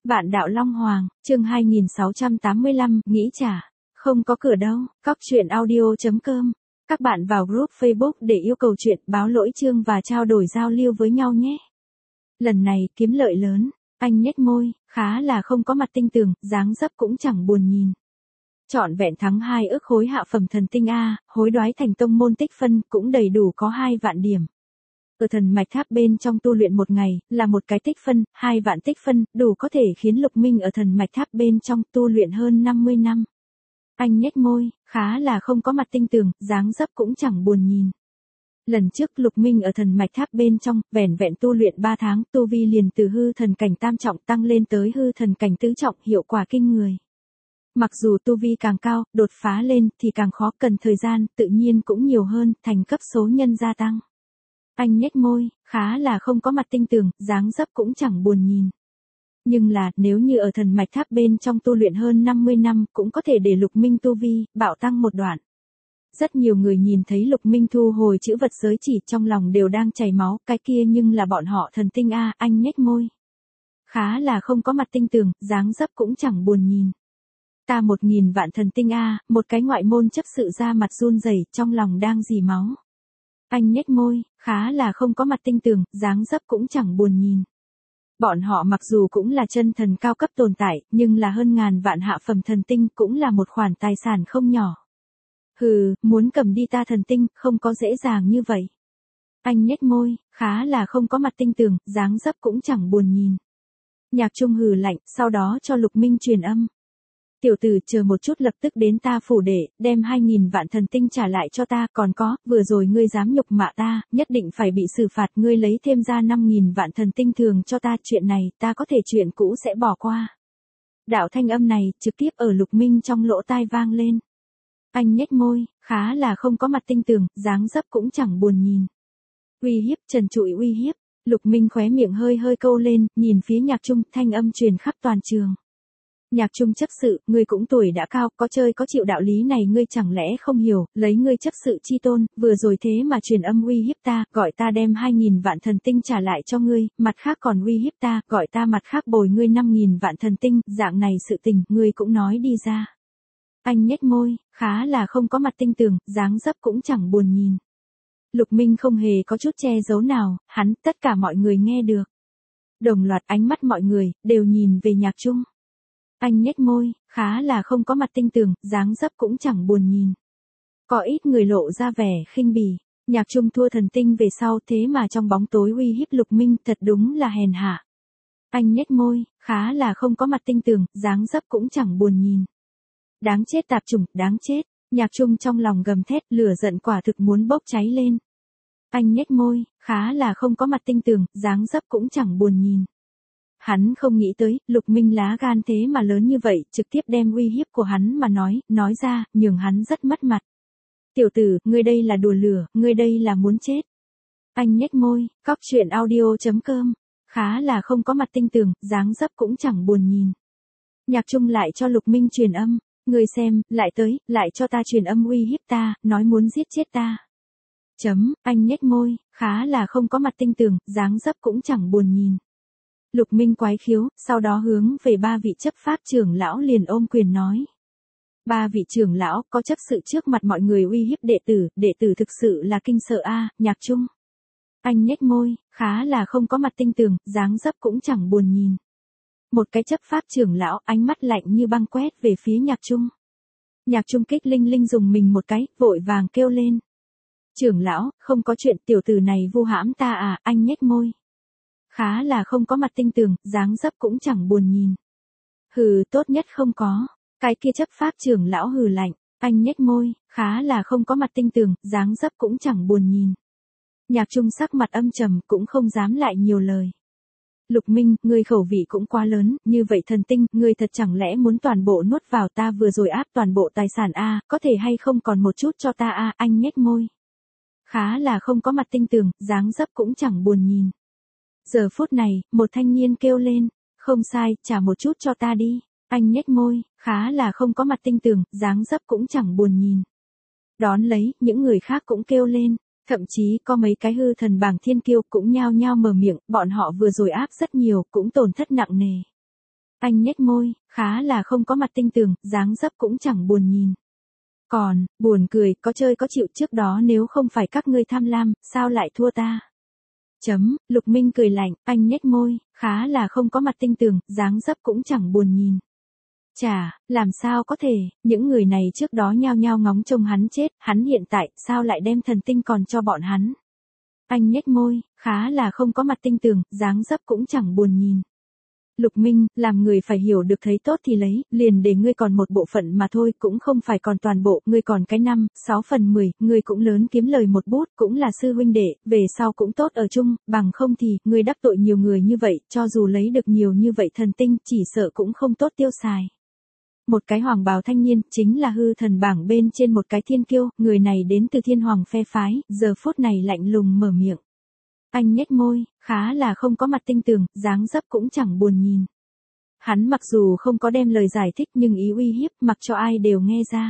Vạn đạo Long Hoàng, chương 2685, nghĩ trả. Không có cửa đâu, cóc truyện audio.com. Các bạn vào group Facebook để yêu cầu chuyện, báo lỗi chương và trao đổi giao lưu với nhau nhé. Lần này, kiếm lợi lớn. Anh nhếch môi, khá là không có mặt tinh tường, dáng dấp cũng chẳng buồn nhìn. Trọn vẹn thắng 2 ức khối hạ phẩm thần tinh A, hối đoái thành tông môn tích phân, cũng đầy đủ có 2 vạn điểm. Ở thần mạch tháp bên trong tu luyện một ngày, là một cái tích phân, 2 vạn tích phân, đủ có thể khiến Lục Minh ở thần mạch tháp bên trong tu luyện hơn 50 năm. Anh nhếch môi, khá là không có mặt tinh tường, dáng dấp cũng chẳng buồn nhìn. Lần trước Lục Minh ở thần mạch tháp bên trong, vẻn vẹn tu luyện 3 tháng, tu vi liền từ hư thần cảnh tam trọng tăng lên tới hư thần cảnh tứ trọng, hiệu quả kinh người. Mặc dù tu vi càng cao, đột phá lên thì càng khó, cần thời gian, tự nhiên cũng nhiều hơn, thành cấp số nhân gia tăng. Anh nhếch môi, khá là không có mặt tinh tường, dáng dấp cũng chẳng buồn nhìn. Nhưng là, nếu như ở thần mạch tháp bên trong tu luyện hơn 50 năm, cũng có thể để Lục Minh tu vi, bạo tăng một đoạn. Rất nhiều người nhìn thấy Lục Minh thu hồi chữ vật giới chỉ trong lòng đều đang chảy máu, cái kia nhưng là bọn họ thần tinh A, anh nhếch môi. Khá là không có mặt tinh tường, dáng dấp cũng chẳng buồn nhìn. Ta 1000 vạn thần tinh A, một cái ngoại môn chấp sự ra mặt run rẩy, trong lòng đang dì máu. Anh nhếch môi, khá là không có mặt tinh tường, dáng dấp cũng chẳng buồn nhìn. Bọn họ mặc dù cũng là chân thần cao cấp tồn tại, nhưng là hơn ngàn vạn hạ phẩm thần tinh cũng là một khoản tài sản không nhỏ. Hừ, muốn cầm đi ta thần tinh, không có dễ dàng như vậy. Anh nhếch môi, khá là không có mặt tinh tường, dáng dấp cũng chẳng buồn nhìn. Nhạc Trung hừ lạnh, sau đó cho Lục Minh truyền âm. Tiểu tử, chờ một chút, lập tức đến ta phủ để, đem 2000 vạn thần tinh trả lại cho ta, còn có, vừa rồi ngươi dám nhục mạ ta, nhất định phải bị xử phạt, ngươi lấy thêm ra 5000 vạn thần tinh thường cho ta, chuyện này, ta có thể chuyện cũ sẽ bỏ qua. Đạo thanh âm này, trực tiếp ở Lục Minh trong lỗ tai vang lên. Anh nhếch môi, khá là không có mặt tinh tường, dáng dấp cũng chẳng buồn nhìn. Uy hiếp, trần trụi uy hiếp. Lục Minh khóe miệng hơi hơi câu lên, nhìn phía Nhạc Trung, thanh âm truyền khắp toàn trường. Nhạc Trung chấp sự, ngươi cũng tuổi đã cao, có chơi có chịu, đạo lý này ngươi chẳng lẽ không hiểu, lấy ngươi chấp sự chi tôn, vừa rồi thế mà truyền âm uy hiếp ta, gọi ta đem 2000 vạn thần tinh trả lại cho ngươi, mặt khác còn uy hiếp ta, gọi ta mặt khác bồi ngươi 5000 vạn thần tinh, dạng này sự tình, ngươi cũng nói đi ra. Anh nhếch môi, khá là không có mặt tinh tường, dáng dấp cũng chẳng buồn nhìn. Lục Minh không hề có chút che giấu nào, hắn, tất cả mọi người nghe được. Đồng loạt ánh mắt mọi người, đều nhìn về Nhạc Trung. Anh nhếch môi, khá là không có mặt tinh tường, dáng dấp cũng chẳng buồn nhìn. Có ít người lộ ra vẻ khinh bỉ. Nhạc Trung thua thần tinh về sau, thế mà trong bóng tối uy hiếp Lục Minh, thật đúng là hèn hạ. Anh nhếch môi, khá là không có mặt tinh tường, dáng dấp cũng chẳng buồn nhìn. Đáng chết tạp chủng, đáng chết. Nhạc Trung trong lòng gầm thét, lửa giận quả thực muốn bốc cháy lên. Anh nhếch môi, khá là không có mặt tinh tường, dáng dấp cũng chẳng buồn nhìn. Hắn không nghĩ tới, Lục Minh lá gan thế mà lớn như vậy, trực tiếp đem uy hiếp của hắn mà nói ra, nhường hắn rất mất mặt. Tiểu tử, ngươi đây là đùa lửa, ngươi đây là muốn chết. Anh nhếch môi, cóc truyện audio.com, khá là không có mặt tinh tường, dáng dấp cũng chẳng buồn nhìn. Nhạc Trung lại cho Lục Minh truyền âm, ngươi xem, lại tới, lại cho ta truyền âm uy hiếp ta, nói muốn giết chết ta. Anh nhếch môi, khá là không có mặt tinh tường, dáng dấp cũng chẳng buồn nhìn. Lục Minh quái khiếu, sau đó hướng về 3 vị chấp pháp trưởng lão liền ôm quyền nói. 3 vị trưởng lão có chấp sự trước mặt mọi người uy hiếp đệ tử thực sự là kinh sợ a. Nhạc Trung. Anh nhếch môi, khá là không có mặt tinh tường, dáng dấp cũng chẳng buồn nhìn. Một cái chấp pháp trưởng lão, ánh mắt lạnh như băng quét về phía Nhạc Trung. Nhạc Trung kích linh linh dùng mình một cái, vội vàng kêu lên. Trưởng lão, không có chuyện, tiểu tử này vu hãm ta à, anh nhếch môi. Khá là không có mặt tinh tường, dáng dấp cũng chẳng buồn nhìn. Hừ, tốt nhất không có. Cái kia chấp pháp trưởng lão hừ lạnh, anh nhếch môi, khá là không có mặt tinh tường, dáng dấp cũng chẳng buồn nhìn. Nhạc Trung sắc mặt âm trầm, cũng không dám lại nhiều lời. Lục Minh, ngươi khẩu vị cũng quá lớn, như vậy thần tinh, ngươi thật chẳng lẽ muốn toàn bộ nuốt vào, ta vừa rồi áp toàn bộ tài sản a, có thể hay không còn một chút cho ta a, anh nhếch môi. Khá là không có mặt tinh tường, dáng dấp cũng chẳng buồn nhìn. Giờ phút này, một thanh niên kêu lên, không sai, trả một chút cho ta đi. Anh nhếch môi, khá là không có mặt tinh tường, dáng dấp cũng chẳng buồn nhìn. Đón lấy, những người khác cũng kêu lên, thậm chí có mấy cái hư thần bảng thiên kiêu cũng nhao nhao mở miệng, bọn họ vừa rồi áp rất nhiều, cũng tổn thất nặng nề. Anh nhếch môi, khá là không có mặt tinh tường, dáng dấp cũng chẳng buồn nhìn. Còn, buồn cười, có chơi có chịu trước đó nếu không phải các ngươi tham lam, sao lại thua ta? Lục Minh cười lạnh, anh nhếch môi, khá là không có mặt tinh tường, dáng dấp cũng chẳng buồn nhìn. Chà, làm sao có thể, những người này trước đó nhao nhao ngóng trông hắn chết, hắn hiện tại, sao lại đem thần tinh còn cho bọn hắn? Anh nhếch môi, khá là không có mặt tinh tường, dáng dấp cũng chẳng buồn nhìn. Lục Minh, làm người phải hiểu được thấy tốt thì lấy, liền để ngươi còn một bộ phận mà thôi, cũng không phải còn toàn bộ, ngươi còn cái 5/6/10, ngươi cũng lớn kiếm lời một bút, cũng là sư huynh đệ, về sau cũng tốt ở chung, bằng không thì, ngươi đắc tội nhiều người như vậy, cho dù lấy được nhiều như vậy thần tinh, chỉ sợ cũng không tốt tiêu xài. Một cái hoàng bào thanh niên, chính là hư thần bảng bên trên một cái thiên kiêu, người này đến từ thiên hoàng phe phái, giờ phút này lạnh lùng mở miệng. Anh nhếch môi, khá là không có mặt tinh tường, dáng dấp cũng chẳng buồn nhìn. Hắn mặc dù không có đem lời giải thích nhưng ý uy hiếp mặc cho ai đều nghe ra.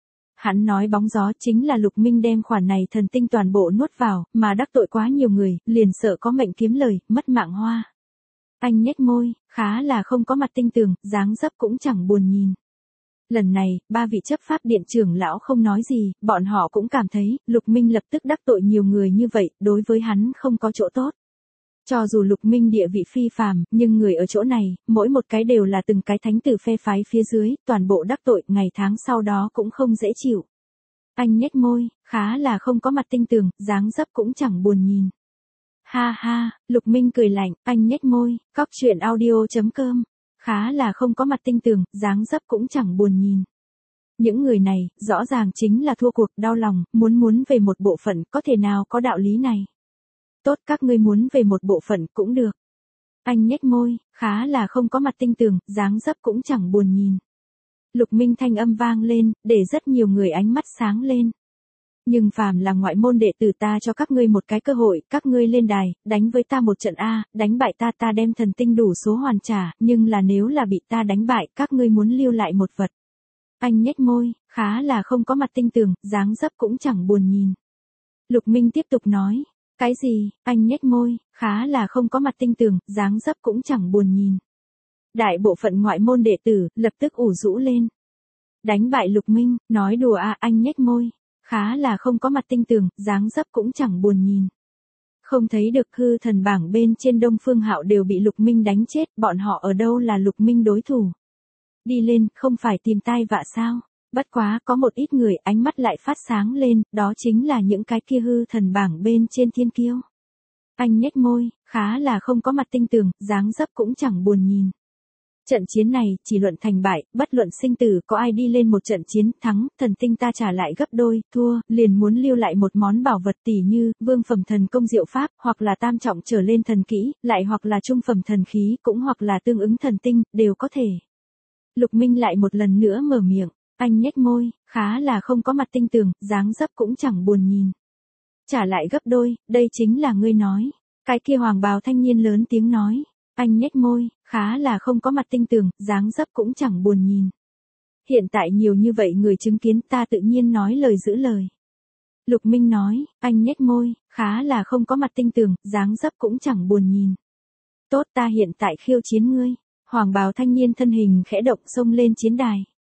Hắn nói bóng gió chính là Lục Minh đem khoản này thần tinh toàn bộ nuốt vào, mà đắc tội quá nhiều người, liền sợ có mệnh kiếm lời, mất mạng hoa. Anh nhếch môi, khá là không có mặt tinh tường, dáng dấp cũng chẳng buồn nhìn. Lần này, ba vị chấp pháp điện trưởng lão không nói gì, bọn họ cũng cảm thấy, Lục Minh lập tức đắc tội nhiều người như vậy, đối với hắn không có chỗ tốt. Cho dù Lục Minh địa vị phi phàm, nhưng người ở chỗ này, mỗi một cái đều là từng cái thánh tử phe phái phía dưới, toàn bộ đắc tội, ngày tháng sau đó cũng không dễ chịu. Anh nhếch môi, khá là không có mặt tinh tường, dáng dấp cũng chẳng buồn nhìn. Ha ha, Lục Minh cười lạnh, anh nhếch môi, cóc truyện audio.com. Khá là không có mặt tinh tường, dáng dấp cũng chẳng buồn nhìn. Những người này, rõ ràng chính là thua cuộc, đau lòng, muốn về một bộ phận, có thể nào có đạo lý này. Tốt, các ngươi muốn về một bộ phận cũng được. Anh nhếch môi, khá là không có mặt tinh tường, dáng dấp cũng chẳng buồn nhìn. Lục Minh thanh âm vang lên, để rất nhiều người ánh mắt sáng lên. Nhưng phàm là ngoại môn đệ tử ta cho các ngươi một cái cơ hội, các ngươi lên đài, đánh với ta một trận A, đánh bại ta ta đem thần tinh đủ số hoàn trả, nhưng là nếu là bị ta đánh bại, các ngươi muốn lưu lại một vật. Anh nhếch môi, khá là không có mặt tinh tường, dáng dấp cũng chẳng buồn nhìn. Lục Minh tiếp tục nói, cái gì, anh nhếch môi, khá là không có mặt tinh tường, dáng dấp cũng chẳng buồn nhìn. Đại bộ phận ngoại môn đệ tử, lập tức ủ rũ lên. Đánh bại Lục Minh, nói đùa à, anh nhếch môi. Khá là không có mặt tinh tường, dáng dấp cũng chẳng buồn nhìn. Không thấy được hư thần bảng bên trên Đông Phương Hạo đều bị Lục Minh đánh chết, bọn họ ở đâu là Lục Minh đối thủ. Đi lên, không phải tìm tai vạ sao. Bất quá, có một ít người ánh mắt lại phát sáng lên, đó chính là những cái kia hư thần bảng bên trên thiên kiêu. Anh nhếch môi, khá là không có mặt tinh tường, dáng dấp cũng chẳng buồn nhìn. Trận chiến này, chỉ luận thành bại, bất luận sinh tử, có ai đi lên một trận chiến, thắng, thần tinh ta trả lại gấp đôi, thua, liền muốn lưu lại một món bảo vật tỷ như, vương phẩm thần công diệu pháp, hoặc là tam trọng trở lên thần kỹ, lại hoặc là trung phẩm thần khí, cũng hoặc là tương ứng thần tinh, đều có thể. Lục Minh lại một lần nữa mở miệng, anh nhếch môi, khá là không có mặt tinh tường, dáng dấp cũng chẳng buồn nhìn. Trả lại gấp đôi, đây chính là ngươi nói. Cái kia hoàng bào thanh niên lớn tiếng nói. Anh nhếch môi, khá là không có mặt tinh tường, dáng dấp cũng chẳng buồn nhìn. Hiện tại nhiều như vậy người chứng kiến ta tự nhiên nói lời giữ lời. Lục Minh nói, anh nhếch môi, khá là không có mặt tinh tường, dáng dấp cũng chẳng buồn nhìn. Tốt, ta hiện tại khiêu chiến ngươi. Hoàng bào thanh niên thân hình khẽ động xông lên chiến đài.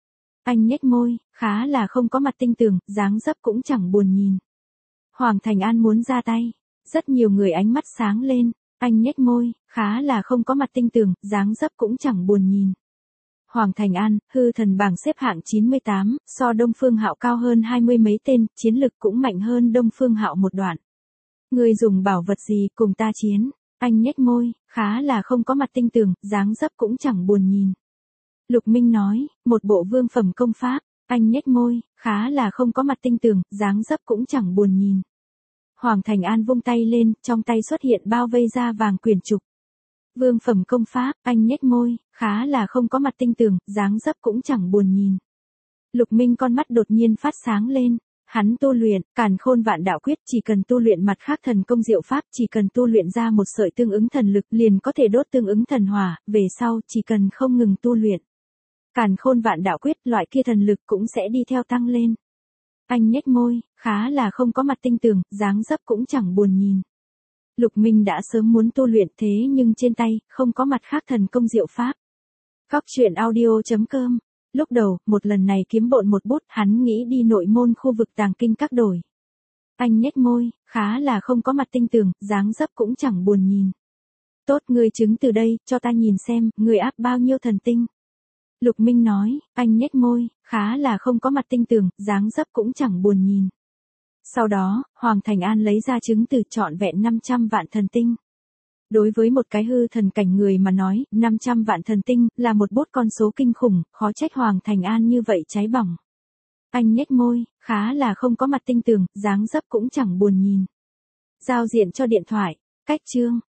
Anh nhếch môi, khá là không có mặt tinh tường, dáng dấp cũng chẳng buồn nhìn. Hoàng Thành An muốn ra tay. Rất nhiều người ánh mắt sáng lên. Anh nhếch môi, khá là không có mặt tinh tường, dáng dấp cũng chẳng buồn nhìn. Hoàng Thành An, hư thần bảng xếp hạng 98, so Đông Phương Hạo cao hơn 20 mấy tên, chiến lực cũng mạnh hơn Đông Phương Hạo một đoạn. Ngươi dùng bảo vật gì cùng ta chiến? Anh nhếch môi, khá là không có mặt tinh tường, dáng dấp cũng chẳng buồn nhìn. Lục Minh nói, một bộ vương phẩm công pháp. Anh nhếch môi, khá là không có mặt tinh tường, dáng dấp cũng chẳng buồn nhìn. Hoàng Thành An vung tay lên, trong tay xuất hiện bao vây da vàng quyển trục. Vương phẩm công pháp, anh nhếch môi, khá là không có mặt tinh tường, dáng dấp cũng chẳng buồn nhìn. Lục Minh con mắt đột nhiên phát sáng lên. Hắn tu luyện, càn khôn vạn đạo quyết, chỉ cần tu luyện mặt khác thần công diệu pháp, chỉ cần tu luyện ra một sợi tương ứng thần lực liền có thể đốt tương ứng thần hỏa, về sau chỉ cần không ngừng tu luyện. Càn khôn vạn đạo quyết, loại kia thần lực cũng sẽ đi theo tăng lên. Anh nhếch môi, khá là không có mặt tinh tường, dáng dấp cũng chẳng buồn nhìn. Lục Minh đã sớm muốn tu luyện thế nhưng trên tay, không có mặt khác thần công diệu pháp. Cóc truyện audio.com. Lúc đầu, một lần này kiếm bộn một bút, hắn nghĩ đi nội môn khu vực tàng kinh các đổi. Anh nhếch môi, khá là không có mặt tinh tường, dáng dấp cũng chẳng buồn nhìn. Tốt, ngươi chứng từ đây, cho ta nhìn xem, ngươi áp bao nhiêu thần tinh. Lục Minh nói, anh nhếch môi, khá là không có mặt tinh tường, dáng dấp cũng chẳng buồn nhìn. Sau đó, Hoàng Thành An lấy ra chứng từ trọn vẹn 500 vạn thần tinh. Đối với một cái hư thần cảnh người mà nói, 500 vạn thần tinh là một bút con số kinh khủng, khó trách Hoàng Thành An như vậy cháy bỏng. Anh nhếch môi, khá là không có mặt tinh tường, dáng dấp cũng chẳng buồn nhìn. Giao diện cho điện thoại, cách chương.